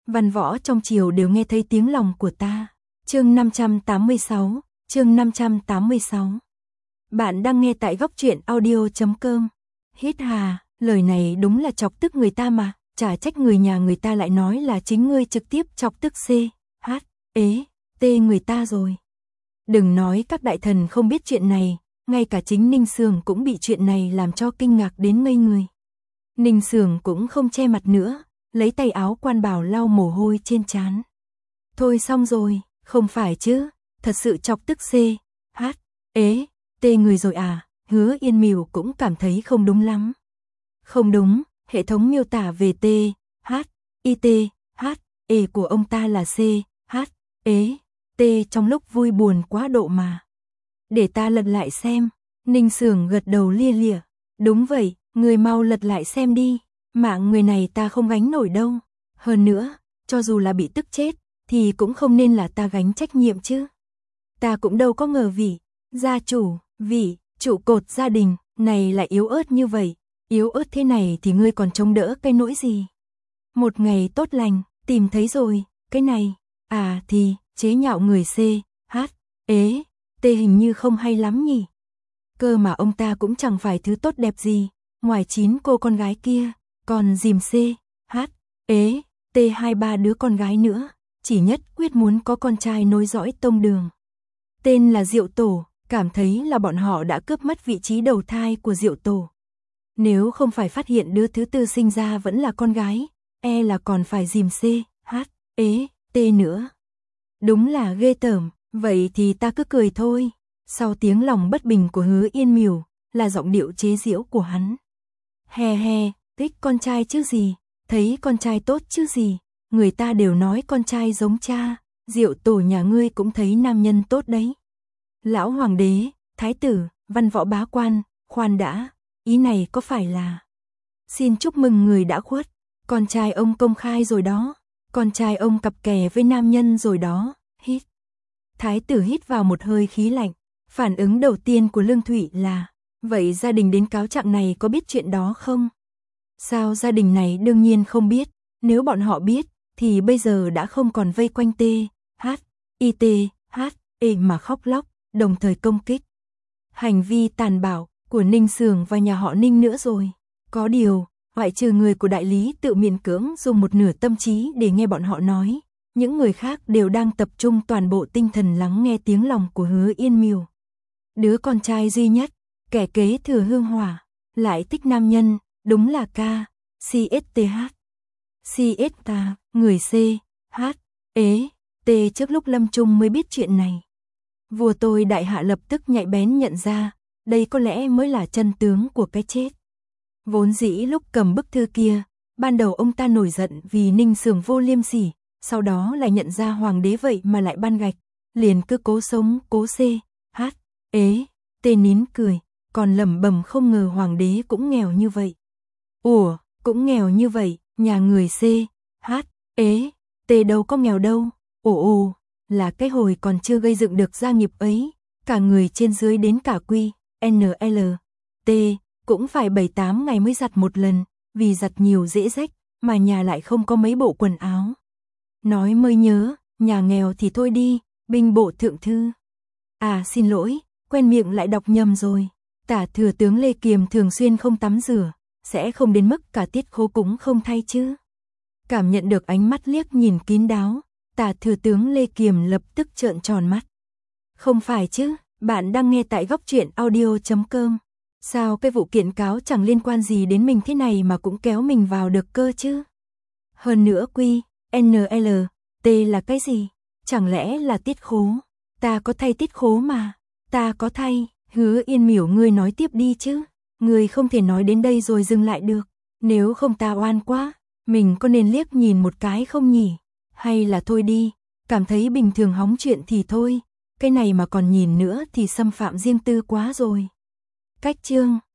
văn võ trong triều đều nghe thấy tiếng lòng của ta. Chương 586, chương 586. Bạn đang nghe tại góc truyện audio.com. Hít hà, lời này đúng là chọc tức người ta mà, chả trách người nhà người ta lại nói là chính ngươi trực tiếp chọc tức t người ta rồi. Đừng nói các đại thần không biết chuyện này, ngay cả chính Ninh Sường cũng bị chuyện này làm cho kinh ngạc đến ngây người. Ninh Sường cũng không che mặt nữa, lấy tay áo quan bảo lau mồ hôi trên trán. Thôi xong rồi, không phải chứ, thật sự chọc tức t người rồi à? Hứa Yên Mìu cũng cảm thấy không đúng lắm. Không đúng, hệ thống miêu tả về của ông ta là t trong lúc vui buồn quá độ mà. Để ta lật lại xem. Ninh Sường gật đầu lia lịa. Đúng vậy, người mau lật lại xem đi. Mạng người này ta không gánh nổi đâu. Hơn nữa, cho dù là bị tức chết, thì cũng không nên là ta gánh trách nhiệm chứ. Ta cũng đâu có ngờ gia chủ, trụ cột gia đình này lại yếu ớt như vậy. Yếu ớt thế này thì ngươi còn chống đỡ cái nỗi gì? Một ngày tốt lành, tìm thấy rồi, cái này, thì, chế nhạo người hình như không hay lắm nhỉ. Cơ mà ông ta cũng chẳng phải thứ tốt đẹp gì, ngoài 9 cô con gái kia, còn dìm hai ba đứa con gái nữa, chỉ nhất quyết muốn có con trai nối dõi tông đường. Tên là Diệu Tổ, cảm thấy là bọn họ đã cướp mất vị trí đầu thai của Diệu Tổ. Nếu không phải phát hiện đứa thứ tư sinh ra vẫn là con gái, là còn phải dìm nữa. Đúng là ghê tởm, vậy thì ta cứ cười thôi. Sau tiếng lòng bất bình của Hứa Yên Mìu, là giọng điệu chế giễu của hắn. Thích con trai chứ gì, thấy con trai tốt chứ gì, người ta đều nói con trai giống cha, Diệu Tổ nhà ngươi cũng thấy nam nhân tốt đấy. Lão hoàng đế, thái tử, văn võ bá quan, khoan đã, ý này có phải là xin chúc mừng người đã khuất, con trai ông công khai rồi đó, con trai ông cặp kè với nam nhân rồi đó, hít. Thái tử hít vào một hơi khí lạnh, phản ứng đầu tiên của Lương Thụy là, vậy gia đình đến cáo trạng này có biết chuyện đó không? Sao gia đình này đương nhiên không biết, nếu bọn họ biết, thì bây giờ đã không còn vây quanh mà khóc lóc, đồng thời công kích. Hành vi tàn bạo của Ninh Sường và nhà họ Ninh nữa rồi. Có điều, ngoại trừ người của đại lý tự miễn cưỡng dùng một nửa tâm trí để nghe bọn họ nói, những người khác đều đang tập trung toàn bộ tinh thần lắng nghe tiếng lòng của Hứa Yên Mìu. Đứa con trai duy nhất, kẻ kế thừa hương hỏa, lại thích nam nhân, đúng là người trước lúc lâm chung mới biết chuyện này. Vua tôi đại hạ lập tức nhạy bén nhận ra, đây có lẽ mới là chân tướng của cái chết. Vốn dĩ lúc cầm bức thư kia, ban đầu ông ta nổi giận vì Ninh Sường vô liêm sỉ, sau đó lại nhận ra hoàng đế vậy mà lại ban gạch, liền cứ cố sống, cố nín cười, còn lẩm bẩm không ngờ hoàng đế cũng nghèo như vậy. Ủa, cũng nghèo như vậy, nhà người đâu có nghèo đâu, là cái hồi còn chưa gây dựng được gia nghiệp ấy, cả người trên dưới đến cả cũng phải 7-8 ngày mới giặt một lần, vì giặt nhiều dễ rách, mà nhà lại không có mấy bộ quần áo. Nói mới nhớ, nhà nghèo thì thôi đi, binh bộ thượng thư. Xin lỗi, quen miệng lại đọc nhầm rồi. Tả thừa tướng Lê Kiềm thường xuyên không tắm rửa, sẽ không đến mức cả tiết khố cũng không thay chứ. Cảm nhận được ánh mắt liếc nhìn kín đáo, Tả thừa tướng Lê Kiềm lập tức trợn tròn mắt. Không phải chứ, bạn đang nghe tại góc truyện audio.com. Sao cái vụ kiện cáo chẳng liên quan gì đến mình thế này mà cũng kéo mình vào được cơ chứ? Hơn nữa T là cái gì? Chẳng lẽ là tiết khố? Ta có thay tiết khố mà. Ta có thay. Hứa Yên Mìu, ngươi nói tiếp đi chứ. Ngươi không thể nói đến đây rồi dừng lại được. Nếu không ta oan quá. Mình có nên liếc nhìn một cái không nhỉ? Hay là thôi đi. Cảm thấy bình thường hóng chuyện thì thôi. Cái này mà còn nhìn nữa thì xâm phạm riêng tư quá rồi. Cách chương